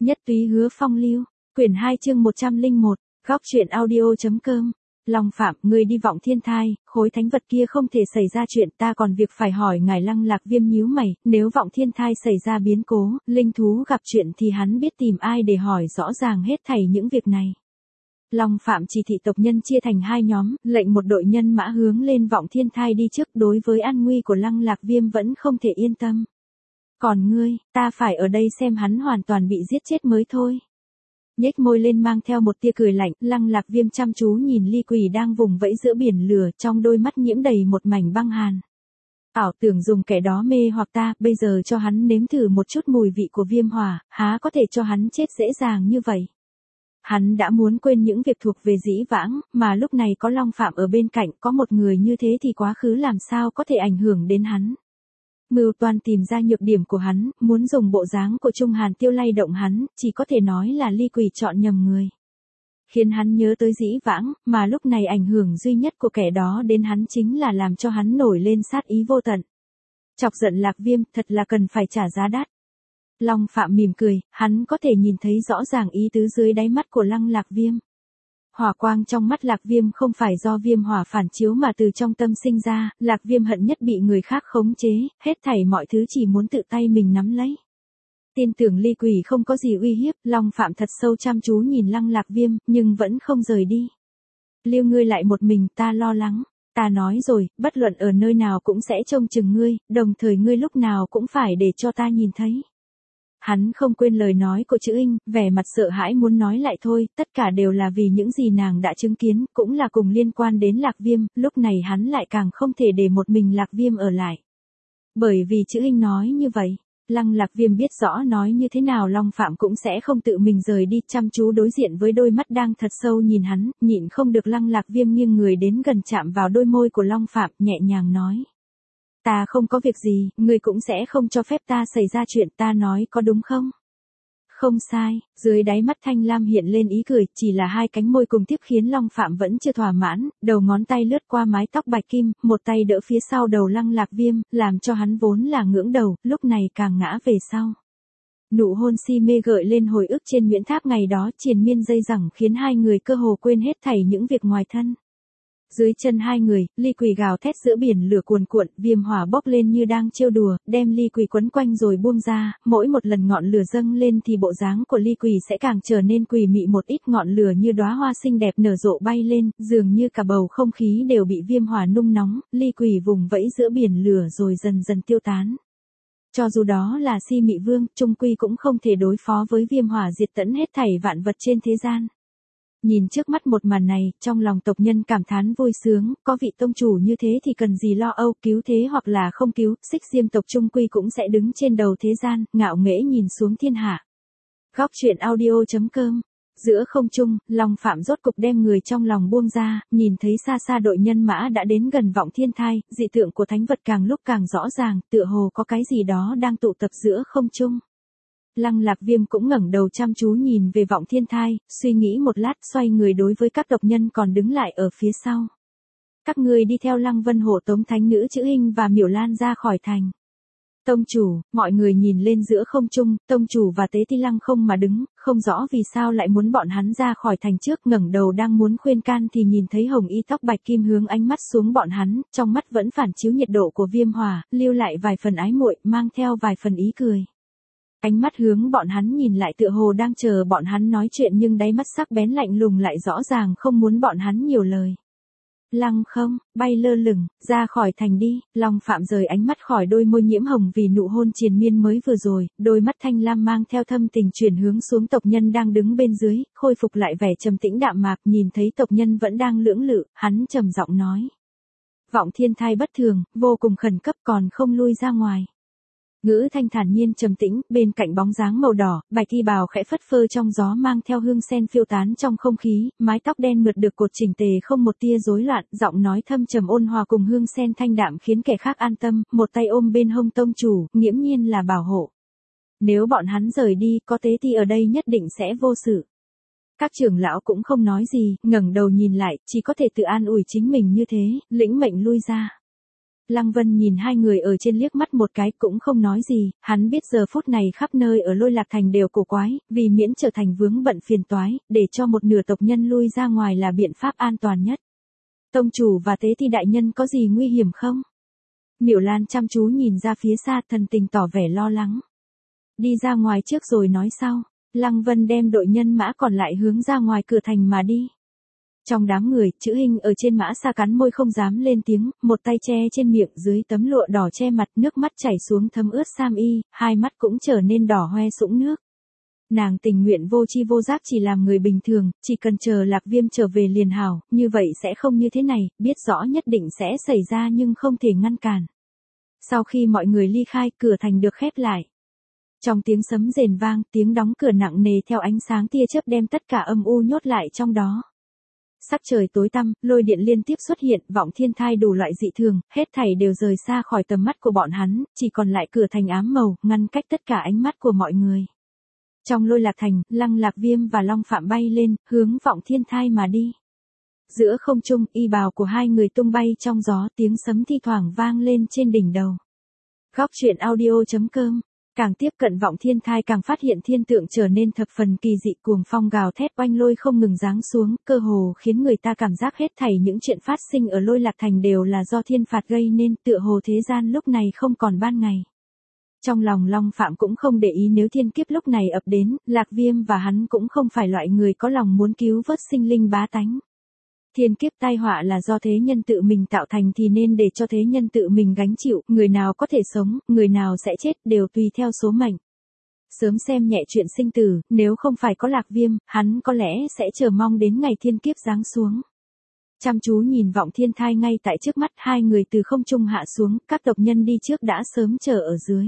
Nhất túy hứa phong lưu, quyển 2 chương 101, góc truyện audio.com. Long Phạm, ngươi đi Vọng Thiên Thai, khối thánh vật kia không thể xảy ra chuyện, ta còn việc phải hỏi ngài. Lăng Lạc Viêm nhíu mày, nếu Vọng Thiên Thai xảy ra biến cố, linh thú gặp chuyện thì hắn biết tìm ai để hỏi rõ ràng hết thảy những việc này. Long Phạm chỉ thị tộc nhân chia thành hai nhóm, lệnh một đội nhân mã hướng lên Vọng Thiên Thai đi trước. Đối với an nguy của Lăng Lạc Viêm vẫn không thể yên tâm. Còn ngươi, ta phải ở đây xem hắn hoàn toàn bị giết chết mới thôi. Nhếch môi lên mang theo một tia cười lạnh, Lăng Lạc Viêm chăm chú nhìn ly quỷ đang vùng vẫy giữa biển lửa, trong đôi mắt nhiễm đầy một mảnh băng hàn. Ảo tưởng dùng kẻ đó mê hoặc ta, bây giờ cho hắn nếm thử một chút mùi vị của viêm hỏa, há có thể cho hắn chết dễ dàng như vậy. Hắn đã muốn quên những việc thuộc về dĩ vãng, mà lúc này có Long Phạm ở bên cạnh, có một người như thế thì quá khứ làm sao có thể ảnh hưởng đến hắn. Mưu toan tìm ra nhược điểm của hắn, muốn dùng bộ dáng của Trung Hàn Tiêu lay động hắn, chỉ có thể nói là ly quỷ chọn nhầm người. Khiến hắn nhớ tới dĩ vãng, mà lúc này ảnh hưởng duy nhất của kẻ đó đến hắn chính là làm cho hắn nổi lên sát ý vô tận. Chọc giận Lạc Viêm, thật là cần phải trả giá đắt. Long Phạm mỉm cười, hắn có thể nhìn thấy rõ ràng ý tứ dưới đáy mắt của Lăng Lạc Viêm. Hỏa quang trong mắt Lạc Viêm không phải do viêm hỏa phản chiếu mà từ trong tâm sinh ra, Lạc Viêm hận nhất bị người khác khống chế, hết thảy mọi thứ chỉ muốn tự tay mình nắm lấy. Tin tưởng ly quỷ không có gì uy hiếp, Long Phạm thật sâu chăm chú nhìn Lăng Lạc Viêm, nhưng vẫn không rời đi. Lưu ngươi lại một mình, ta lo lắng. Ta nói rồi, bất luận ở nơi nào cũng sẽ trông chừng ngươi, đồng thời ngươi lúc nào cũng phải để cho ta nhìn thấy. Hắn không quên lời nói của Chữ Inh, vẻ mặt sợ hãi muốn nói lại thôi, tất cả đều là vì những gì nàng đã chứng kiến, cũng là cùng liên quan đến Lạc Viêm, lúc này hắn lại càng không thể để một mình Lạc Viêm ở lại. Bởi vì Chữ Inh nói như vậy, Lăng Lạc Viêm biết rõ nói như thế nào Long Phạm cũng sẽ không tự mình rời đi, chăm chú đối diện với đôi mắt đang thật sâu nhìn hắn, nhịn không được Lăng Lạc Viêm nghiêng người đến gần chạm vào đôi môi của Long Phạm, nhẹ nhàng nói. Ta không có việc gì, ngươi cũng sẽ không cho phép ta xảy ra chuyện, ta nói có đúng không? Không sai, dưới đáy mắt Thanh Lam hiện lên ý cười, chỉ là hai cánh môi cùng tiếp khiến Long Phạm vẫn chưa thỏa mãn, đầu ngón tay lướt qua mái tóc bạch kim, một tay đỡ phía sau đầu Lăng Lạc Viêm, làm cho hắn vốn là ngưỡng đầu, lúc này càng ngã về sau. Nụ hôn si mê gợi lên hồi ức trên Nguyễn Tháp ngày đó, triền miên dây dẳng khiến hai người cơ hồ quên hết thảy những việc ngoài thân. Dưới chân hai người, ly quỷ gào thét giữa biển lửa cuồn cuộn, viêm hỏa bốc lên như đang trêu đùa, đem ly quỷ quấn quanh rồi buông ra, mỗi một lần ngọn lửa dâng lên thì bộ dáng của ly quỷ sẽ càng trở nên quỷ mị một ít, ngọn lửa như đóa hoa xinh đẹp nở rộ bay lên, dường như cả bầu không khí đều bị viêm hỏa nung nóng, ly quỷ vùng vẫy giữa biển lửa rồi dần dần tiêu tán. Cho dù đó là Si Mị Vương, chung quy cũng không thể đối phó với viêm hỏa diệt tận hết thảy vạn vật trên thế gian. Nhìn trước mắt một màn này, trong lòng tộc nhân cảm thán vui sướng, có vị tông chủ như thế thì cần gì lo âu, cứu thế hoặc là không cứu, Xích Diêm tộc chung quy cũng sẽ đứng trên đầu thế gian, ngạo nghễ nhìn xuống thiên hạ. Góc truyện audio.com. Giữa không trung, Long Phạm rốt cục đem người trong lòng buông ra, nhìn thấy xa xa đội nhân mã đã đến gần Vọng Thiên Thai, dị tượng của thánh vật càng lúc càng rõ ràng, tựa hồ có cái gì đó đang tụ tập giữa không trung. Lăng Lạc Viêm cũng ngẩng đầu chăm chú nhìn về Vọng Thiên Thai, suy nghĩ một lát xoay người đối với các tộc nhân còn đứng lại ở phía sau. Các ngươi đi theo Lăng Vân hộ tống thánh nữ Chữ Inh và Miểu Lan ra khỏi thành. Tông chủ, mọi người nhìn lên giữa không trung, tông chủ và Tế Ti Lăng không mà đứng, không rõ vì sao lại muốn bọn hắn ra khỏi thành trước, ngẩng đầu đang muốn khuyên can thì nhìn thấy hồng y tóc bạch kim hướng ánh mắt xuống bọn hắn, trong mắt vẫn phản chiếu nhiệt độ của viêm hỏa, lưu lại vài phần ái muội, mang theo vài phần ý cười. Ánh mắt hướng bọn hắn nhìn lại tựa hồ đang chờ bọn hắn nói chuyện nhưng đáy mắt sắc bén lạnh lùng lại rõ ràng không muốn bọn hắn nhiều lời. Lăng không, bay lơ lửng, ra khỏi thành đi, Long Phạm rời ánh mắt khỏi đôi môi nhiễm hồng vì nụ hôn triền miên mới vừa rồi, đôi mắt Thanh Lam mang theo thâm tình chuyển hướng xuống tộc nhân đang đứng bên dưới, khôi phục lại vẻ trầm tĩnh đạm mạc, nhìn thấy tộc nhân vẫn đang lưỡng lự, hắn trầm giọng nói. Vọng Thiên Thai bất thường, vô cùng khẩn cấp còn không lui ra ngoài. Ngữ thanh thản nhiên trầm tĩnh, bên cạnh bóng dáng màu đỏ, bạch thi bào khẽ phất phơ trong gió mang theo hương sen phiêu tán trong không khí, mái tóc đen mượt được cột chỉnh tề không một tia rối loạn, giọng nói thâm trầm ôn hòa cùng hương sen thanh đạm khiến kẻ khác an tâm, một tay ôm bên hông tông chủ, nghiễm nhiên là bảo hộ. Nếu bọn hắn rời đi, có Tế Ti ở đây nhất định sẽ vô sự. Các trưởng lão cũng không nói gì, ngẩng đầu nhìn lại, chỉ có thể tự an ủi chính mình như thế, lĩnh mệnh lui ra. Lăng Vân nhìn hai người ở trên liếc mắt một cái cũng không nói gì, hắn biết giờ phút này khắp nơi ở Lôi Lạc Thành đều cổ quái, vì miễn trở thành vướng bận phiền toái, để cho một nửa tộc nhân lui ra ngoài là biện pháp an toàn nhất. Tông chủ và tế thi đại nhân có gì nguy hiểm không? Miểu Lan chăm chú nhìn ra phía xa, thần tình tỏ vẻ lo lắng. Đi ra ngoài trước rồi nói sau. Lăng Vân đem đội nhân mã còn lại hướng ra ngoài cửa thành mà đi. Trong đám người, Chữ Hinh ở trên mã xa cắn môi không dám lên tiếng, một tay che trên miệng dưới tấm lụa đỏ che mặt, nước mắt chảy xuống thấm ướt sam y, hai mắt cũng trở nên đỏ hoe sũng nước. Nàng tình nguyện vô chi vô giác chỉ làm người bình thường, chỉ cần chờ Lạc Viêm trở về liền hảo, như vậy sẽ không như thế này, biết rõ nhất định sẽ xảy ra nhưng không thể ngăn cản. Sau khi mọi người ly khai, cửa thành được khép lại. Trong tiếng sấm rền vang, tiếng đóng cửa nặng nề theo ánh sáng tia chớp đem tất cả âm u nhốt lại trong đó. Sắc trời tối tăm, lôi điện liên tiếp xuất hiện, vọng thiên thai đủ loại dị thường, hết thảy đều rời xa khỏi tầm mắt của bọn hắn, chỉ còn lại cửa thành ám màu, ngăn cách tất cả ánh mắt của mọi người. Trong Lôi Lạc Thành, Lăng Lạc Viêm và Long Phạm bay lên, hướng vọng thiên thai mà đi. Giữa không trung, y bào của hai người tung bay trong gió, tiếng sấm thi thoảng vang lên trên đỉnh đầu. Góc truyện audio.com. Càng tiếp cận vọng thiên thai càng phát hiện thiên tượng trở nên thập phần kỳ dị, cuồng phong gào thét oanh lôi không ngừng giáng xuống, cơ hồ khiến người ta cảm giác hết thảy những chuyện phát sinh ở Lôi Lạc Thành đều là do thiên phạt gây nên, tựa hồ thế gian lúc này không còn ban ngày. Trong lòng Long Phạm cũng không để ý nếu thiên kiếp lúc này ập đến, Lạc Viêm và hắn cũng không phải loại người có lòng muốn cứu vớt sinh linh bá tánh. Thiên kiếp tai họa là do thế nhân tự mình tạo thành thì nên để cho thế nhân tự mình gánh chịu, người nào có thể sống, người nào sẽ chết đều tùy theo số mệnh. Sớm xem nhẹ chuyện sinh tử, nếu không phải có Lạc Viêm, hắn có lẽ sẽ chờ mong đến ngày thiên kiếp giáng xuống. Chăm chú nhìn vọng thiên thai ngay tại trước mắt, hai người từ không trung hạ xuống, các tộc nhân đi trước đã sớm chờ ở dưới.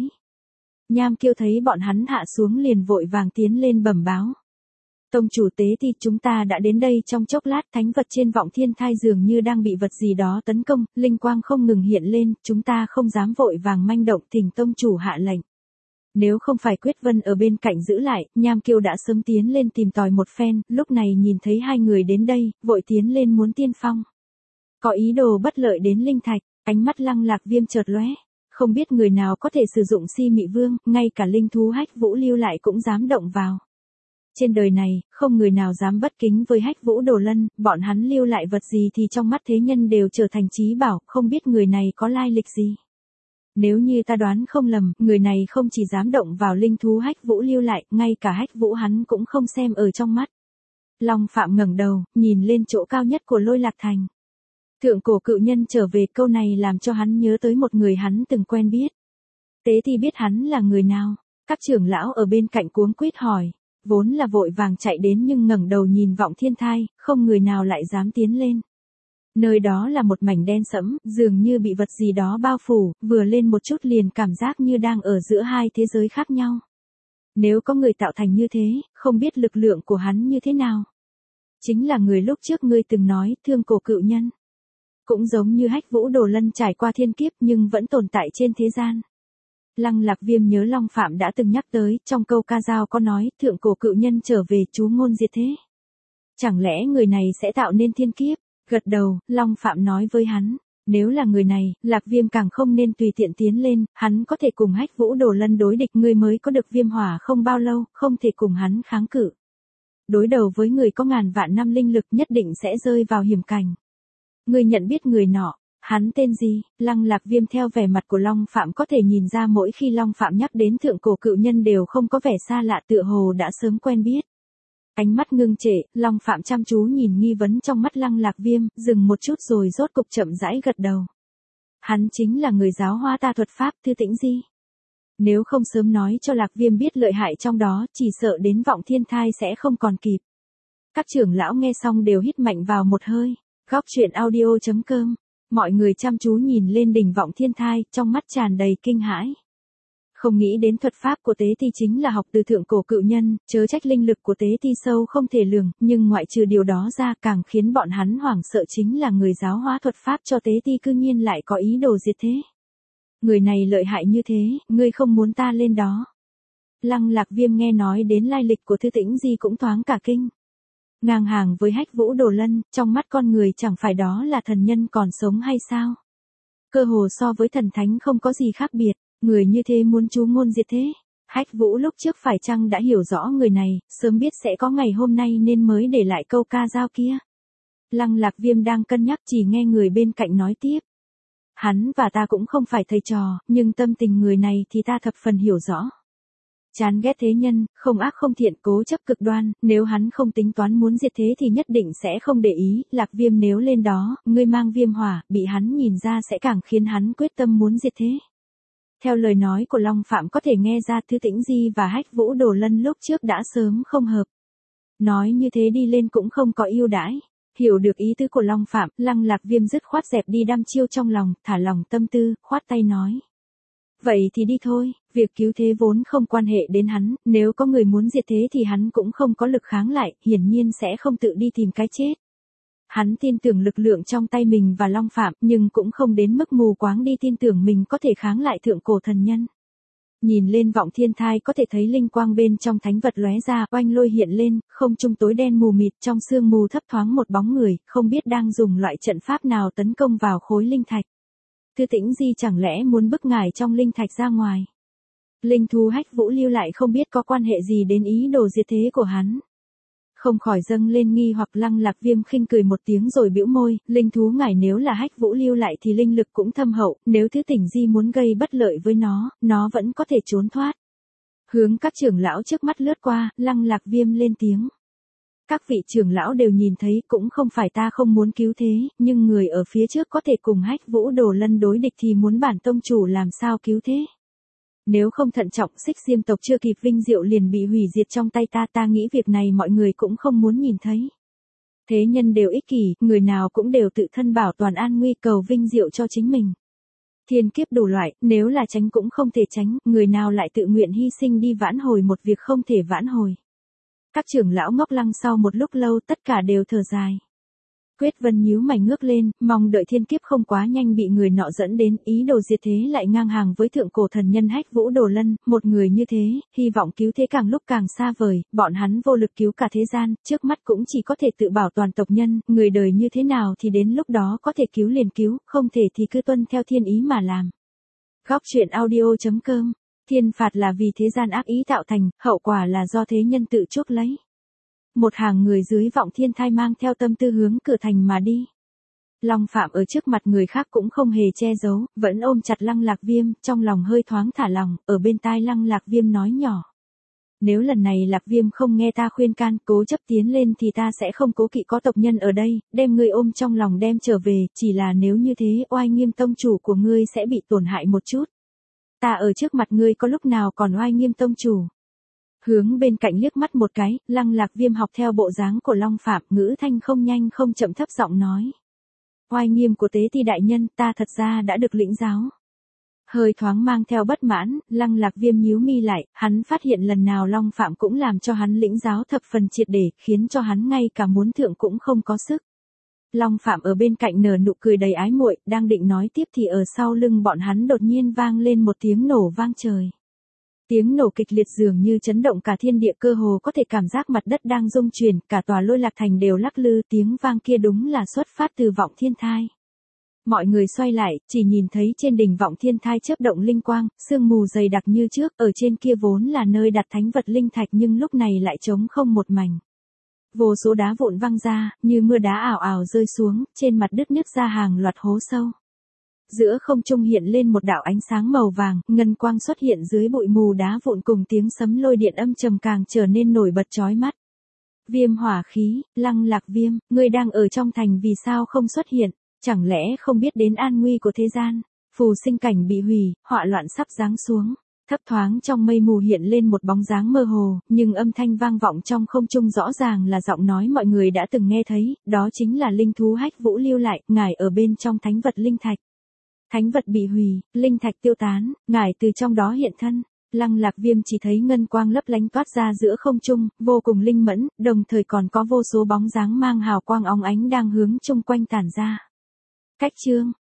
Nham Kiêu thấy bọn hắn hạ xuống liền vội vàng tiến lên bẩm báo. Tông chủ tế thì chúng ta đã đến đây trong chốc lát, thánh vật trên vọng thiên thai dường như đang bị vật gì đó tấn công, linh quang không ngừng hiện lên, chúng ta không dám vội vàng manh động, thỉnh tông chủ hạ lệnh. Nếu không phải Quyết Vân ở bên cạnh giữ lại, Nham Kiêu đã sớm tiến lên tìm tòi một phen, lúc này nhìn thấy hai người đến đây, vội tiến lên muốn tiên phong. Có ý đồ bất lợi đến linh thạch, ánh mắt Lăng Lạc Viêm chợt lóe. Không biết người nào có thể sử dụng Si Mị Vương, ngay cả linh thú Hách Vũ lưu lại cũng dám động vào. Trên đời này, không người nào dám bất kính với Hách Vũ Đồ Lân, bọn hắn lưu lại vật gì thì trong mắt thế nhân đều trở thành trí bảo, không biết người này có lai lịch gì. Nếu như ta đoán không lầm, người này không chỉ dám động vào linh thú Hách Vũ lưu lại, ngay cả Hách Vũ hắn cũng không xem ở trong mắt. Long Phạm ngẩng đầu, nhìn lên chỗ cao nhất của Lôi Lạc Thành. Thượng cổ cự nhân trở về, câu này làm cho hắn nhớ tới một người hắn từng quen biết. Tế thì biết hắn là người nào? Các trưởng lão ở bên cạnh cuống quýt hỏi. Vốn là vội vàng chạy đến nhưng ngẩng đầu nhìn vọng thiên thai, không người nào lại dám tiến lên. Nơi đó là một mảnh đen sẫm, dường như bị vật gì đó bao phủ, vừa lên một chút liền cảm giác như đang ở giữa hai thế giới khác nhau. Nếu có người tạo thành như thế, không biết lực lượng của hắn như thế nào. Chính là người lúc trước ngươi từng nói, thương cổ cự nhân. Cũng giống như Hách Vũ Đồ Lân trải qua thiên kiếp nhưng vẫn tồn tại trên thế gian. Lăng Lạc Viêm nhớ Long Phạm đã từng nhắc tới, trong câu ca dao có nói, thượng cổ cự nhân trở về chú ngôn diệt thế. Chẳng lẽ người này sẽ tạo nên thiên kiếp? Gật đầu, Long Phạm nói với hắn, nếu là người này, Lạc Viêm càng không nên tùy tiện tiến lên, hắn có thể cùng Hách Vũ Đồ Lân đối địch, ngươi mới có được viêm hỏa không bao lâu, không thể cùng hắn kháng cự. Đối đầu với người có ngàn vạn năm linh lực nhất định sẽ rơi vào hiểm cảnh. Ngươi nhận biết người nọ, hắn tên gì? Lăng Lạc Viêm theo vẻ mặt của Long Phạm có thể nhìn ra mỗi khi Long Phạm nhắc đến thượng cổ cự nhân đều không có vẻ xa lạ, tựa hồ đã sớm quen biết. Ánh mắt ngưng trệ, Long Phạm chăm chú nhìn nghi vấn trong mắt Lăng Lạc Viêm, dừng một chút rồi rốt cục chậm rãi gật đầu. Hắn chính là người giáo hóa ta thuật pháp Thư Tĩnh Di. Nếu không sớm nói cho Lạc Viêm biết lợi hại trong đó, chỉ sợ đến vọng thiên thai sẽ không còn kịp. Các trưởng lão nghe xong đều hít mạnh vào một hơi. Góc truyện audio.com. Mọi người chăm chú nhìn lên đỉnh vọng thiên thai, trong mắt tràn đầy kinh hãi. Không nghĩ đến thuật pháp của tế ti chính là học từ thượng cổ cự nhân, chớ trách linh lực của tế ti sâu không thể lường, nhưng ngoại trừ điều đó ra càng khiến bọn hắn hoảng sợ chính là người giáo hóa thuật pháp cho tế ti cư nhiên lại có ý đồ diệt thế. Người này lợi hại như thế, ngươi không muốn ta lên đó. Lăng Lạc Viêm nghe nói đến lai lịch của Thư Tĩnh Di cũng thoáng cả kinh. Ngang hàng với Hách Vũ Đồ Lân, trong mắt con người chẳng phải đó là thần nhân còn sống hay sao? cơ hồ so với thần thánh không có gì khác biệt, người như thế muốn chú ngôn diệt thế. Hách Vũ lúc trước phải chăng đã hiểu rõ người này, sớm biết sẽ có ngày hôm nay nên mới để lại câu ca dao kia. Lăng Lạc Viêm đang cân nhắc chỉ nghe người bên cạnh nói tiếp. Hắn và ta cũng không phải thầy trò, nhưng tâm tình người này thì ta thập phần hiểu rõ. Chán ghét thế nhân, không ác không thiện, cố chấp cực đoan, nếu hắn không tính toán muốn diệt thế thì nhất định sẽ không để ý. Lạc Viêm nếu lên đó, ngươi mang viêm hỏa, bị hắn nhìn ra sẽ càng khiến hắn quyết tâm muốn diệt thế. Theo lời nói của Long Phạm có thể nghe ra Thư Tĩnh Di và Hách Vũ Đồ Lân lúc trước đã sớm không hợp. Nói như thế đi lên cũng không có ưu đãi. Hiểu được ý tứ của Long Phạm, Lăng Lạc Viêm dứt khoát dẹp đi đăm chiêu trong lòng, thả lòng tâm tư, khoát tay nói. Vậy thì đi thôi, việc cứu thế vốn không quan hệ đến hắn, nếu có người muốn diệt thế thì hắn cũng không có lực kháng lại, hiển nhiên sẽ không tự đi tìm cái chết. Hắn tin tưởng lực lượng trong tay mình và Long Phạm, nhưng cũng không đến mức mù quáng đi tin tưởng mình có thể kháng lại thượng cổ thần nhân. Nhìn lên Vọng Thiên Thai có thể thấy linh quang bên trong thánh vật lóe ra, oanh lôi hiện lên, không trung tối đen mù mịt, trong sương mù thấp thoáng một bóng người, không biết đang dùng loại trận pháp nào tấn công vào khối linh thạch. Thư Tĩnh Di chẳng lẽ muốn bức ngài trong linh thạch ra ngoài. Linh thú Hách Vũ lưu lại không biết có quan hệ gì đến ý đồ diệt thế của hắn. Không khỏi dâng lên nghi hoặc. Lăng Lạc Viêm khinh cười một tiếng rồi bĩu môi, linh thú ngài nếu là Hách Vũ lưu lại thì linh lực cũng thâm hậu, nếu Thư Tĩnh Di muốn gây bất lợi với nó vẫn có thể trốn thoát. Hướng các trưởng lão trước mắt lướt qua, Lăng Lạc Viêm lên tiếng. Các vị trưởng lão đều nhìn thấy, cũng không phải ta không muốn cứu thế, nhưng người ở phía trước có thể cùng Hách Vũ Đồ Lân đối địch thì muốn bản tông chủ làm sao cứu thế. Nếu không thận trọng, Xích Diêm tộc chưa kịp vinh diệu liền bị hủy diệt trong tay ta nghĩ việc này mọi người cũng không muốn nhìn thấy. Thế nhân đều ích kỷ, người nào cũng đều tự thân bảo toàn an nguy cầu vinh diệu cho chính mình. Thiên kiếp đủ loại, nếu là tránh cũng không thể tránh, người nào lại tự nguyện hy sinh đi vãn hồi một việc không thể vãn hồi. Các trưởng lão ngốc lăng sau một lúc lâu tất cả đều thở dài. Quyết Vân nhíu mày ngước lên, mong đợi thiên kiếp không quá nhanh bị người nọ dẫn đến, ý đồ diệt thế lại ngang hàng với thượng cổ thần nhân Hách Vũ Đồ Lân, một người như thế, hy vọng cứu thế càng lúc càng xa vời, bọn hắn vô lực cứu cả thế gian, trước mắt cũng chỉ có thể tự bảo toàn tộc nhân, người đời như thế nào thì đến lúc đó có thể cứu liền cứu, không thể thì cứ tuân theo thiên ý mà làm. Góc truyện audio.com. Thiên phạt là vì thế gian ác ý tạo thành, hậu quả là do thế nhân tự chuốc lấy. Một hàng người dưới Vọng Thiên Thai mang theo tâm tư hướng cửa thành mà đi. Long Phạm ở trước mặt người khác cũng không hề che giấu, vẫn ôm chặt Lăng Lạc Viêm, trong lòng hơi thoáng thả lòng, ở bên tai Lăng Lạc Viêm nói nhỏ. Nếu lần này Lạc Viêm không nghe ta khuyên can, cố chấp tiến lên thì ta sẽ không cố kỵ có tộc nhân ở đây, đem ngươi ôm trong lòng đem trở về, chỉ là nếu như thế oai nghiêm tông chủ của ngươi sẽ bị tổn hại một chút. Ta ở trước mặt ngươi có lúc nào còn oai nghiêm tông chủ. Hướng bên cạnh liếc mắt một cái, Lăng Lạc Viêm học theo bộ dáng của Long Phạm, ngữ thanh không nhanh không chậm thấp giọng nói. Oai nghiêm của tế ti đại nhân ta thật ra đã được lĩnh giáo. Hơi thoáng mang theo bất mãn, Lăng Lạc Viêm nhíu mi lại, hắn phát hiện lần nào Long Phạm cũng làm cho hắn lĩnh giáo thập phần triệt để, khiến cho hắn ngay cả muốn thượng cũng không có sức. Long Phạm ở bên cạnh nở nụ cười đầy ái muội, đang định nói tiếp thì ở sau lưng bọn hắn đột nhiên vang lên một tiếng nổ vang trời. Tiếng nổ kịch liệt dường như chấn động cả thiên địa, cơ hồ có thể cảm giác mặt đất đang rung chuyển, cả tòa Lôi Lạc Thành đều lắc lư, tiếng vang kia đúng là xuất phát từ Vọng Thiên Thai. Mọi người xoay lại, chỉ nhìn thấy trên đỉnh Vọng Thiên Thai chớp động linh quang, sương mù dày đặc như trước, ở trên kia vốn là nơi đặt thánh vật linh thạch nhưng lúc này lại trống không một mảnh. Vô số đá vụn văng ra, như mưa đá ảo ảo rơi xuống, trên mặt đất nứt ra hàng loạt hố sâu. Giữa không trung hiện lên một đạo ánh sáng màu vàng, ngân quang xuất hiện dưới bụi mù đá vụn cùng tiếng sấm lôi điện âm trầm càng trở nên nổi bật chói mắt. Viêm hỏa khí, Lăng Lạc Viêm, ngươi đang ở trong thành vì sao không xuất hiện, chẳng lẽ không biết đến an nguy của thế gian, phù sinh cảnh bị hủy, họa loạn sắp giáng xuống. Thấp thoáng trong mây mù hiện lên một bóng dáng mơ hồ, nhưng âm thanh vang vọng trong không trung rõ ràng là giọng nói mọi người đã từng nghe thấy, đó chính là linh thú Hách Vũ lưu lại, ngài ở bên trong thánh vật linh thạch. Thánh vật bị hủy, linh thạch tiêu tán, ngài từ trong đó hiện thân. Lăng Lạc Viêm chỉ thấy ngân quang lấp lánh toát ra giữa không trung, vô cùng linh mẫn, đồng thời còn có vô số bóng dáng mang hào quang óng ánh đang hướng chung quanh tản ra. Cách chương